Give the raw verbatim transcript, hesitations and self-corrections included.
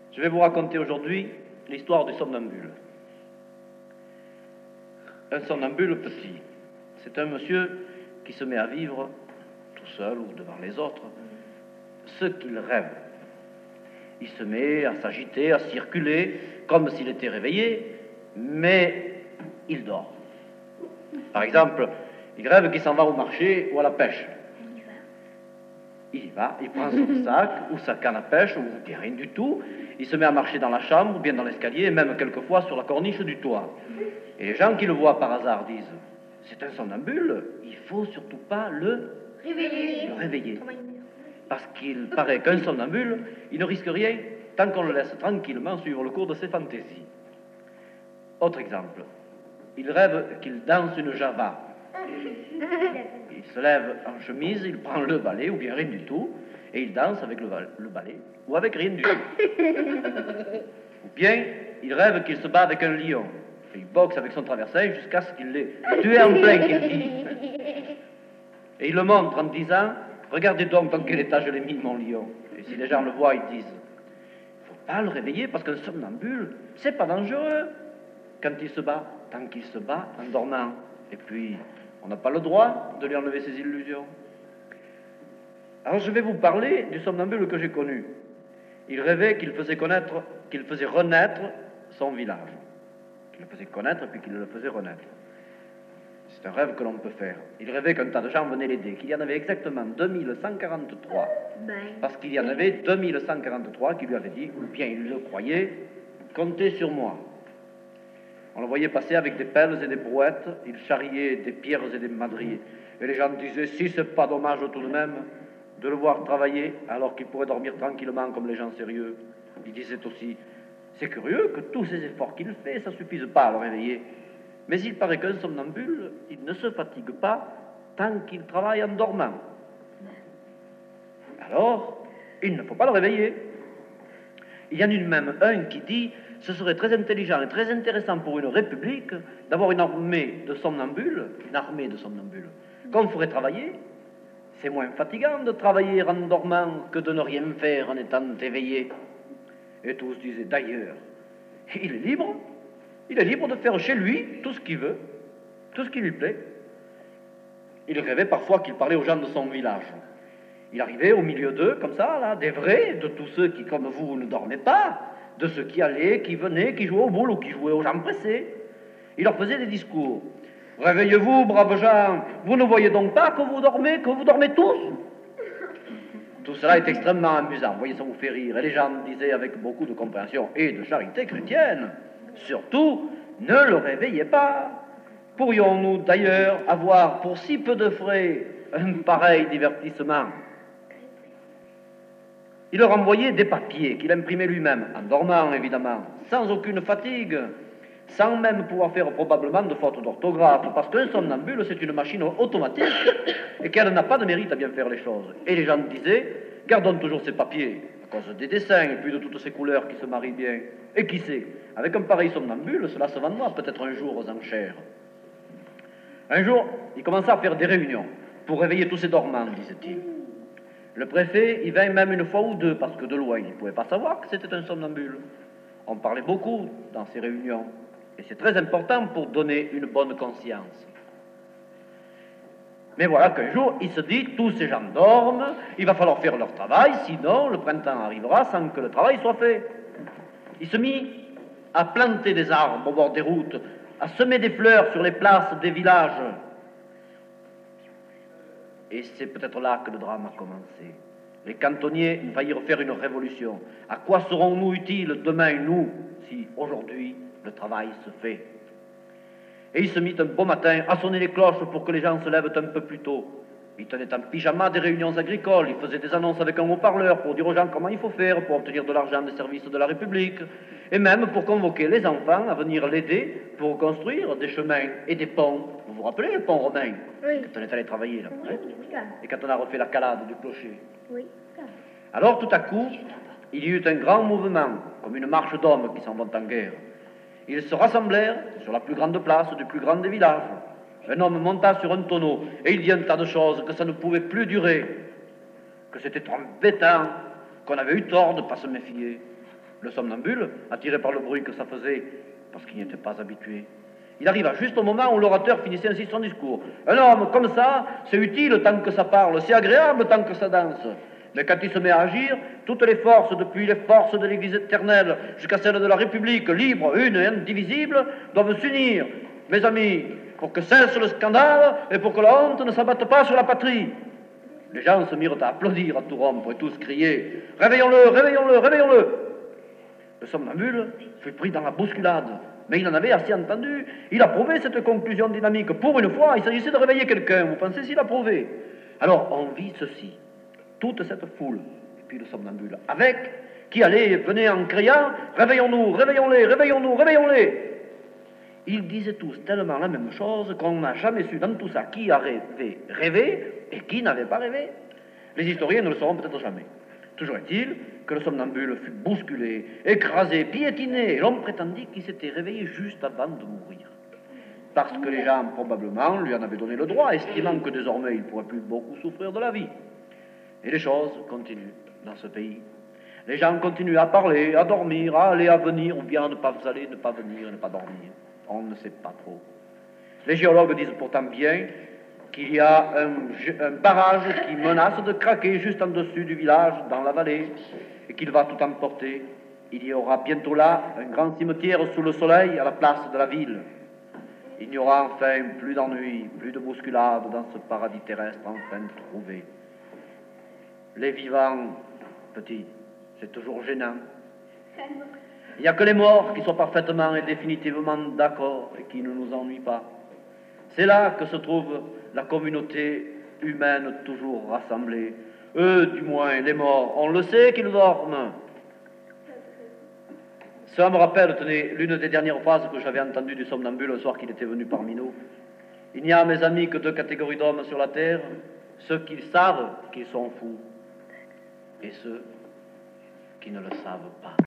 Je vais vous raconter aujourd'hui l'histoire du somnambule. Un somnambule petit, c'est un monsieur qui se met à vivre tout seul ou devant les autres ce qu'il rêve. Il se met à s'agiter, à circuler comme s'il était réveillé, mais il dort. Par exemple, il rêve qu'il s'en va au marché ou à la pêche. Il y va, il prend son sac ou sa canne à pêche ou bien rien du tout. Il se met à marcher dans la chambre ou bien dans l'escalier et même quelquefois sur la corniche du toit. Et les gens qui le voient par hasard disent « C'est un somnambule, il faut surtout pas le réveiller. Le réveiller. » Parce qu'il paraît qu'un somnambule, il ne risque rien tant qu'on le laisse tranquillement suivre le cours de ses fantaisies. Autre exemple, il rêve qu'il danse une java. Il se lève en chemise, il prend le balai ou bien rien du tout, et il danse avec le, le balai ou avec rien du tout. Ou bien il rêve qu'il se bat avec un lion. Et il boxe avec son traversin jusqu'à ce qu'il l'ait tué en plein qu'il dit. Et il le montre en disant « Regardez donc dans quel état je l'ai mis, mon lion. » Et si les gens le voient, ils disent « Il ne faut pas le réveiller parce qu'un somnambule, c'est pas dangereux quand il se bat, tant qu'il se bat en dormant. Et puis, on n'a pas le droit de lui enlever ses illusions. » Alors je vais vous parler du somnambule que j'ai connu. Il rêvait qu'il faisait connaître, qu'il faisait renaître son village. Qu'il le faisait connaître puis qu'il le faisait renaître. C'est un rêve que l'on peut faire. Il rêvait qu'un tas de gens venaient l'aider, qu'il y en avait exactement deux mille cent quarante-trois. Parce qu'il y en avait deux mille cent quarante-trois qui lui avaient dit, ou bien il le croyait, comptez sur moi. On le voyait passer avec des pelles et des brouettes, il charriait des pierres et des madriers. Et les gens disaient, si c'est pas dommage tout de même de le voir travailler alors qu'il pourrait dormir tranquillement comme les gens sérieux. Ils disaient aussi, c'est curieux que tous ces efforts qu'il fait, ça ne suffise pas à le réveiller. Mais il paraît qu'un somnambule, il ne se fatigue pas tant qu'il travaille en dormant. Alors, il ne faut pas le réveiller. Il y en a même un qui dit, ce serait très intelligent et très intéressant pour une république d'avoir une armée de somnambules, une armée de somnambules, qu'on ferait travailler. C'est moins fatigant de travailler en dormant que de ne rien faire en étant éveillé. Et tous disaient, d'ailleurs, il est libre, il est libre de faire chez lui tout ce qu'il veut, tout ce qui lui plaît. Il rêvait parfois qu'il parlait aux gens de son village. Il arrivait au milieu d'eux, comme ça, là, des vrais, de tous ceux qui, comme vous, ne dormaient pas, de ceux qui allaient, qui venaient, qui jouaient aux boules ou qui jouaient aux gens pressés. Il leur faisait des discours. « Réveillez-vous, braves gens, vous ne voyez donc pas que vous dormez, que vous dormez tous ?» Tout cela est extrêmement amusant, vous voyez, ça vous fait rire. Et les gens disaient avec beaucoup de compréhension et de charité chrétienne, surtout, ne le réveillez pas. Pourrions-nous d'ailleurs avoir pour si peu de frais un pareil divertissement? Il leur envoyait des papiers qu'il imprimait lui-même, en dormant évidemment, sans aucune fatigue, sans même pouvoir faire probablement de fautes d'orthographe, parce qu'un somnambule, c'est une machine automatique et qu'elle n'a pas de mérite à bien faire les choses. Et les gens disaient, gardons toujours ces papiers, à cause des dessins et puis de toutes ces couleurs qui se marient bien. Et qui sait, avec un pareil somnambule, cela se vendra peut-être un jour aux enchères. Un jour, il commença à faire des réunions pour réveiller tous ces dormants, disait-il. Le préfet y vint même une fois ou deux, parce que de loin, il ne pouvait pas savoir que c'était un somnambule. On parlait beaucoup dans ces réunions, et c'est très important pour donner une bonne conscience. Mais voilà qu'un jour, il se dit, tous ces gens dorment, il va falloir faire leur travail, sinon le printemps arrivera sans que le travail soit fait. Il se mit à planter des arbres au bord des routes, à semer des fleurs sur les places des villages. Et c'est peut-être là que le drame a commencé. Les cantonniers faillirent faire une révolution. À quoi serons-nous utiles demain, nous, si aujourd'hui le travail se fait? Et il se mit un beau matin à sonner les cloches pour que les gens se lèvent un peu plus tôt. Il tenait en pyjama des réunions agricoles, il faisait des annonces avec un haut-parleur pour dire aux gens comment il faut faire pour obtenir de l'argent des services de la République, et même pour convoquer les enfants à venir l'aider pour construire des chemins et des ponts. Vous vous rappelez le pont romain? Oui. Quand on est allé travailler là. Oui, hein? Et quand on a refait la calade du clocher. Oui. Alors tout à coup, il y eut un grand mouvement, comme une marche d'hommes qui s'en vont en guerre. Ils se rassemblèrent sur la plus grande place du plus grand des villages. Un homme monta sur un tonneau et il dit un tas de choses que ça ne pouvait plus durer, que c'était embêtant, qu'on avait eu tort de ne pas se méfier. Le somnambule, attiré par le bruit que ça faisait, parce qu'il n'y était pas habitué, il arriva juste au moment où l'orateur finissait ainsi son discours. Un homme comme ça, c'est utile tant que ça parle, c'est agréable tant que ça danse. Mais quand il se met à agir, toutes les forces, depuis les forces de l'Église éternelle jusqu'à celles de la République, libre, une et indivisible, doivent s'unir, mes amis, pour que cesse le scandale et pour que la honte ne s'abatte pas sur la patrie. Les gens se mirent à applaudir à tout rompre et tous criaient « Réveillons-le, réveillons-le, réveillons-le » Le somnambule fut pris dans la bousculade, mais il en avait assez entendu. Il approuvait cette conclusion dynamique. Pour une fois, il s'agissait de réveiller quelqu'un. Vous pensez s'il approuvait? Alors, on vit ceci. Toute cette foule, et puis le somnambule, avec, qui allait et venait en criant « Réveillons-nous, réveillons-les, réveillons-nous, réveillons-les » Ils disaient tous tellement la même chose qu'on n'a jamais su dans tout ça qui avait rêvé et qui n'avait pas rêvé. Les historiens ne le sauront peut-être jamais. Toujours est-il que le somnambule fut bousculé, écrasé, piétiné, et l'homme prétendit qu'il s'était réveillé juste avant de mourir. Parce que les gens, probablement, lui en avaient donné le droit, estimant que désormais il ne pourrait plus beaucoup souffrir de la vie. Et les choses continuent dans ce pays. Les gens continuent à parler, à dormir, à aller, à venir, ou bien à ne pas aller, ne pas venir, ne pas dormir. On ne sait pas trop. Les géologues disent pourtant bien qu'il y a un, un barrage qui menace de craquer juste en dessus du village, dans la vallée, et qu'il va tout emporter. Il y aura bientôt là un grand cimetière sous le soleil à la place de la ville. Il n'y aura enfin plus d'ennui, plus de bousculade dans ce paradis terrestre enfin trouvé. Les vivants, petits, c'est toujours gênant. Il n'y a que les morts qui sont parfaitement et définitivement d'accord et qui ne nous ennuient pas. C'est là que se trouve la communauté humaine toujours rassemblée. Eux, du moins, les morts, on le sait qu'ils dorment. Cela me rappelle, tenez, l'une des dernières phrases que j'avais entendues du somnambule le soir qu'il était venu parmi nous. Il n'y a, mes amis, que deux catégories d'hommes sur la terre, ceux qui savent qu'ils sont fous et ceux qui ne le savent pas.